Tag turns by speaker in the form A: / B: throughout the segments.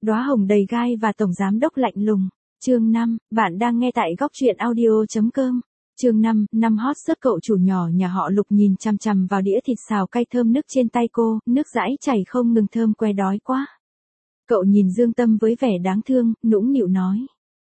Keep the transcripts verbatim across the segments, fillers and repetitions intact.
A: Đóa hồng đầy gai và tổng giám đốc lạnh lùng. Chương năm, bạn đang nghe tại góc truyện audio chấm com. Chương năm, năm hot search cậu chủ nhỏ nhà họ Lục nhìn chằm chằm vào đĩa thịt xào cay thơm nức trên tay cô, nước dãi chảy không ngừng thơm que đói quá. Cậu nhìn Dương Tâm với vẻ đáng thương, nũng nịu nói.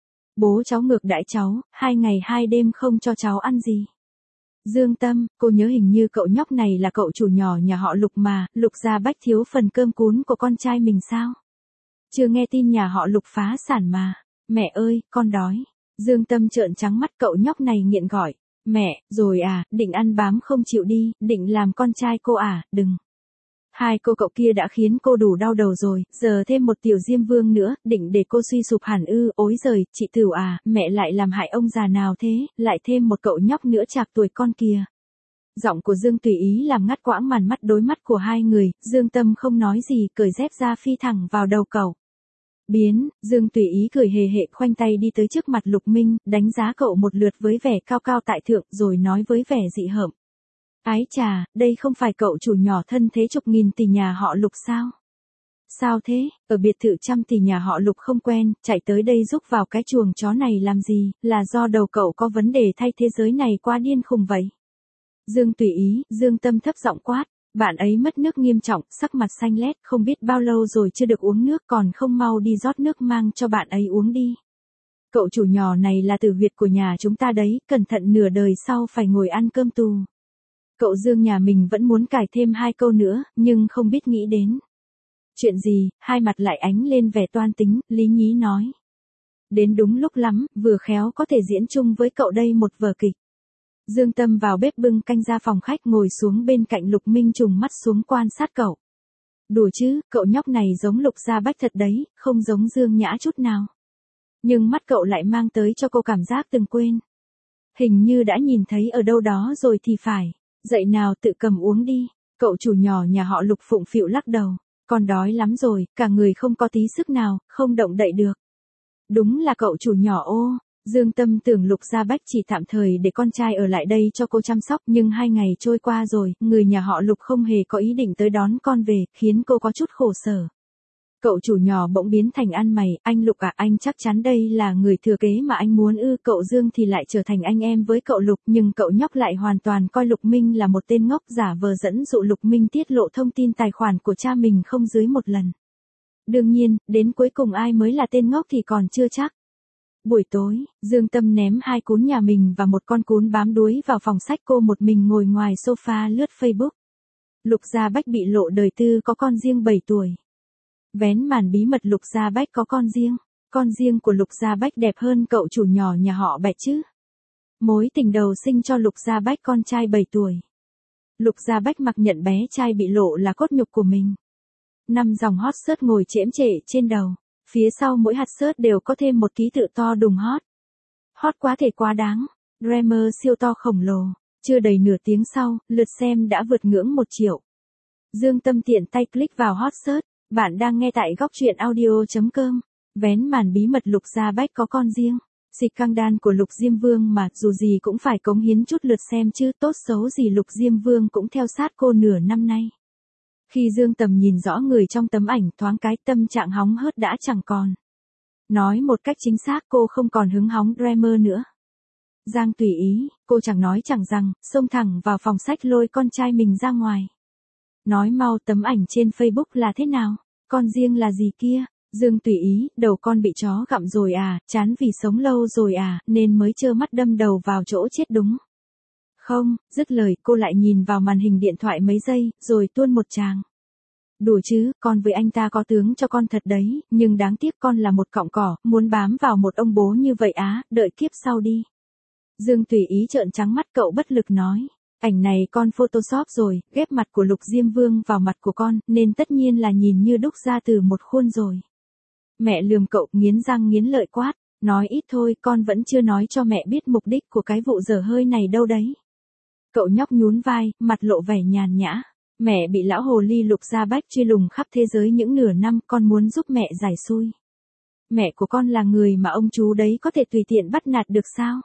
A: Bố cháu ngược đãi cháu, hai ngày hai đêm không cho cháu ăn gì. Dương Tâm, cô nhớ hình như cậu nhóc này là cậu chủ nhỏ nhà họ Lục mà, Lục Gia Bách thiếu phần cơm cún của con trai mình sao? Chưa nghe tin nhà họ Lục phá sản mà. Mẹ ơi, con đói. Dương Tâm trợn trắng mắt, cậu nhóc này nghiện gọi. Mẹ, rồi à, định ăn bám không chịu đi, định làm con trai cô à, đừng. Hai cô cậu kia đã khiến cô đủ đau đầu rồi, giờ thêm một tiểu Diêm Vương nữa, định để cô suy sụp hẳn ư, ối giời, chị Tửu à, mẹ lại làm hại ông già nào thế, lại thêm một cậu nhóc nữa chạc tuổi con kìa. Giọng của Dương Tùy Ý làm ngắt quãng màn mắt đối mắt của hai người, Dương Tâm không nói gì, cởi dép ra phi thẳng vào đầu cậu. Biến, Dương Tùy Ý cười hề hề khoanh tay đi tới trước mặt Lục Minh, đánh giá cậu một lượt với vẻ cao cao tại thượng rồi nói với vẻ dị hợm. Ái chà, đây không phải cậu chủ nhỏ thân thế chục nghìn tỷ nhà họ Lục sao? Sao thế, ở biệt thự trăm tỷ nhà họ Lục không quen, chạy tới đây giúp vào cái chuồng chó này làm gì, là do đầu cậu có vấn đề thay thế giới này quá điên khùng vậy? Dương Tùy Ý, Dương Tâm thấp giọng quát. Bạn ấy mất nước nghiêm trọng, sắc mặt xanh lét, không biết bao lâu rồi chưa được uống nước, còn không mau đi rót nước mang cho bạn ấy uống đi. Cậu chủ nhỏ này là tử huyệt của nhà chúng ta đấy, cẩn thận nửa đời sau phải ngồi ăn cơm tù. Cậu Dương nhà mình vẫn muốn cài thêm hai câu nữa, nhưng không biết nghĩ đến. Chuyện gì, hai mặt lại ánh lên vẻ toan tính, Lý Nhí nói. Đến đúng lúc lắm, vừa khéo có thể diễn chung với cậu đây một vở kịch. Dương Tâm vào bếp bưng canh ra phòng khách ngồi xuống bên cạnh Lục Minh trùng mắt xuống quan sát cậu. Đùa chứ, cậu nhóc này giống Lục Gia Bách thật đấy, không giống Dương Nhã chút nào. Nhưng mắt cậu lại mang tới cho cô cảm giác từng quên. Hình như đã nhìn thấy ở đâu đó rồi thì phải. Dậy nào tự cầm uống đi. Cậu chủ nhỏ nhà họ Lục phụng phịu lắc đầu. Con đói lắm rồi, cả người không có tí sức nào, không động đậy được. Đúng là cậu chủ nhỏ ô. Dương Tâm tưởng Lục Gia Bách chỉ tạm thời để con trai ở lại đây cho cô chăm sóc, nhưng hai ngày trôi qua rồi, người nhà họ Lục không hề có ý định tới đón con về, khiến cô có chút khổ sở. Cậu chủ nhỏ bỗng biến thành ăn mày, anh Lục à, anh chắc chắn đây là người thừa kế mà anh muốn ư, cậu Dương thì lại trở thành anh em với cậu Lục, nhưng cậu nhóc lại hoàn toàn coi Lục Minh là một tên ngốc, giả vờ dẫn dụ Lục Minh tiết lộ thông tin tài khoản của cha mình không dưới một lần. Đương nhiên, đến cuối cùng ai mới là tên ngốc thì còn chưa chắc. Buổi tối, Dương Tâm ném hai cún nhà mình và một con cún bám đuối vào phòng sách, cô một mình ngồi ngoài sofa lướt Facebook. Lục Gia Bách bị lộ đời tư có con riêng bảy tuổi. Vén màn bí mật Lục Gia Bách có con riêng. Con riêng của Lục Gia Bách đẹp hơn cậu chủ nhỏ nhà họ Bạch chứ. Mối tình đầu sinh cho Lục Gia Bách con trai bảy tuổi. Lục Gia Bách mặc nhận bé trai bị lộ là cốt nhục của mình. Năm dòng hot search ngồi chễm chệ trên đầu. Phía sau mỗi hạt search đều có thêm một ký tự to đùng hot. Hot quá thể quá đáng. Dreamer siêu to khổng lồ. Chưa đầy nửa tiếng sau, lượt xem đã vượt ngưỡng một triệu. Dương Tâm tiện tay click vào hot search. Bạn đang nghe tại góc truyện audio chấm com. Vén màn bí mật Lục Gia Bách có con riêng. Xịt căng đan của Lục Diêm Vương mà dù gì cũng phải cống hiến chút lượt xem chứ, tốt xấu gì Lục Diêm Vương cũng theo sát cô nửa năm nay. Khi Dương Tầm nhìn rõ người trong tấm ảnh thoáng cái tâm trạng hóng hớt đã chẳng còn. Nói một cách chính xác cô không còn hứng hóng Dreamer nữa. Giang Tùy Ý, cô chẳng nói chẳng rằng, xông thẳng vào phòng sách lôi con trai mình ra ngoài. Nói mau tấm ảnh trên Facebook là thế nào, con riêng là gì kia, Dương Tùy Ý, đầu con bị chó gặm rồi à, chán vì sống lâu rồi à, nên mới trơ mắt đâm đầu vào chỗ chết đúng. Không, dứt lời cô lại nhìn vào màn hình điện thoại mấy giây, rồi tuôn một tràng. Đùa chứ, con với anh ta có tướng cho con thật đấy, nhưng đáng tiếc con là một cọng cỏ, muốn bám vào một ông bố như vậy á, đợi kiếp sau đi. Dương Tùy Ý trợn trắng mắt, cậu bất lực nói. Ảnh này con photoshop rồi, ghép mặt của Lục Diêm Vương vào mặt của con, nên tất nhiên là nhìn như đúc ra từ một khuôn rồi. Mẹ lườm cậu, nghiến răng nghiến lợi quát, nói ít thôi, con vẫn chưa nói cho mẹ biết mục đích của cái vụ dở hơi này đâu đấy. Cậu nhóc nhún vai, mặt lộ vẻ nhàn nhã. Mẹ bị lão hồ ly Lục Gia Bách truy lùng khắp thế giới những nửa năm, con muốn giúp mẹ giải xui. Mẹ của con là người mà ông chú đấy có thể tùy tiện bắt nạt được sao?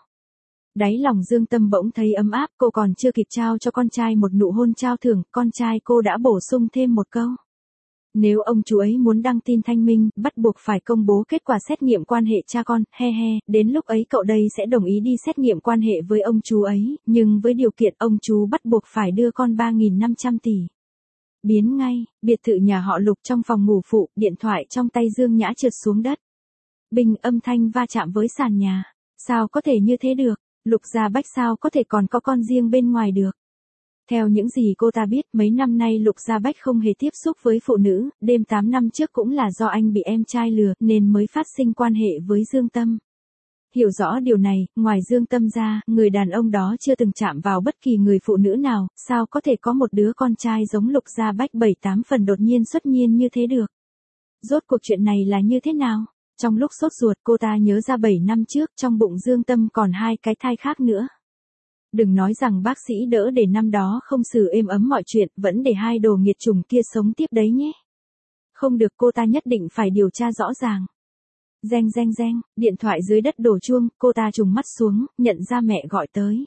A: Đáy lòng Dương Tâm bỗng thấy ấm áp, cô còn chưa kịp trao cho con trai một nụ hôn trao thưởng, con trai cô đã bổ sung thêm một câu. Nếu ông chú ấy muốn đăng tin thanh minh, bắt buộc phải công bố kết quả xét nghiệm quan hệ cha con, he he, đến lúc ấy cậu đây sẽ đồng ý đi xét nghiệm quan hệ với ông chú ấy, nhưng với điều kiện ông chú bắt buộc phải đưa con ba nghìn năm trăm tỷ. Biến ngay, biệt thự nhà họ Lục trong phòng ngủ phụ, điện thoại trong tay Dương Nhã trượt xuống đất. Bình âm thanh va chạm với sàn nhà. Sao có thể như thế được? Lục Gia Bách sao có thể còn có con riêng bên ngoài được? Theo những gì cô ta biết, mấy năm nay Lục Gia Bách không hề tiếp xúc với phụ nữ, đêm tám năm trước cũng là do anh bị em trai lừa, nên mới phát sinh quan hệ với Dương Tâm. Hiểu rõ điều này, ngoài Dương Tâm ra, người đàn ông đó chưa từng chạm vào bất kỳ người phụ nữ nào, sao có thể có một đứa con trai giống Lục Gia Bách bảy tám phần đột nhiên xuất nhiên như thế được? Rốt cuộc chuyện này là như thế nào? Trong lúc sốt ruột, cô ta nhớ ra bảy năm trước, trong bụng Dương Tâm còn hai cái thai khác nữa. Đừng nói rằng bác sĩ đỡ để năm đó không xử êm ấm mọi chuyện, vẫn để hai đồ nghiệt chủng kia sống tiếp đấy nhé. Không được, cô ta nhất định phải điều tra rõ ràng. Reng reng reng, điện thoại dưới đất đổ chuông, cô ta trùng mắt xuống, nhận ra mẹ gọi tới.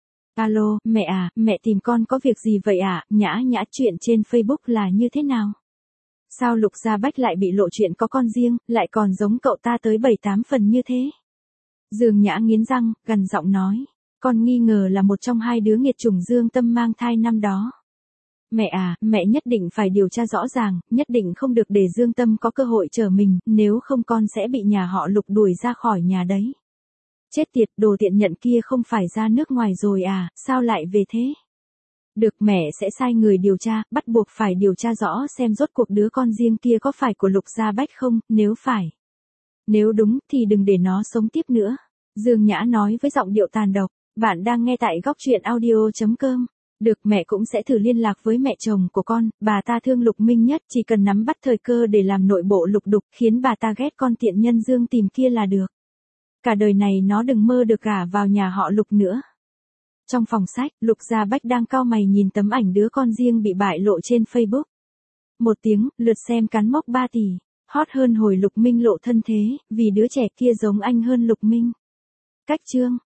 A: Alo, mẹ à, mẹ tìm con có việc gì vậy ạ? À? Nhã Nhã, chuyện trên Facebook là như thế nào? Sao Lục Gia Bách lại bị lộ chuyện có con riêng, lại còn giống cậu ta tới bảy tám phần như thế? Dương Nhã nghiến răng, gằn giọng nói. Con nghi ngờ là một trong hai đứa nghiệt chủng Dương Tâm mang thai năm đó. Mẹ à, mẹ nhất định phải điều tra rõ ràng, nhất định không được để Dương Tâm có cơ hội trở mình, nếu không con sẽ bị nhà họ Lục đuổi ra khỏi nhà đấy. Chết tiệt, đồ tiện nhận kia không phải ra nước ngoài rồi à, sao lại về thế? Được, mẹ sẽ sai người điều tra, bắt buộc phải điều tra rõ xem rốt cuộc đứa con riêng kia có phải của Lục Gia Bách không, nếu phải. Nếu đúng thì đừng để nó sống tiếp nữa. Dương Nhã nói với giọng điệu tàn độc. Bạn đang nghe tại góc truyện audio chấm com. Được, mẹ cũng sẽ thử liên lạc với mẹ chồng của con, bà ta thương Lục Minh nhất, chỉ cần nắm bắt thời cơ để làm nội bộ lục đục, khiến bà ta ghét con tiện nhân Dương Tìm kia là được. Cả đời này nó đừng mơ được gả vào nhà họ Lục nữa. Trong phòng sách, Lục Gia Bách đang cau mày nhìn tấm ảnh đứa con riêng bị bại lộ trên Facebook. Một tiếng, lượt xem cán mốc ba tỷ. Hot hơn hồi Lục Minh lộ thân thế, vì đứa trẻ kia giống anh hơn Lục Minh. Cách chương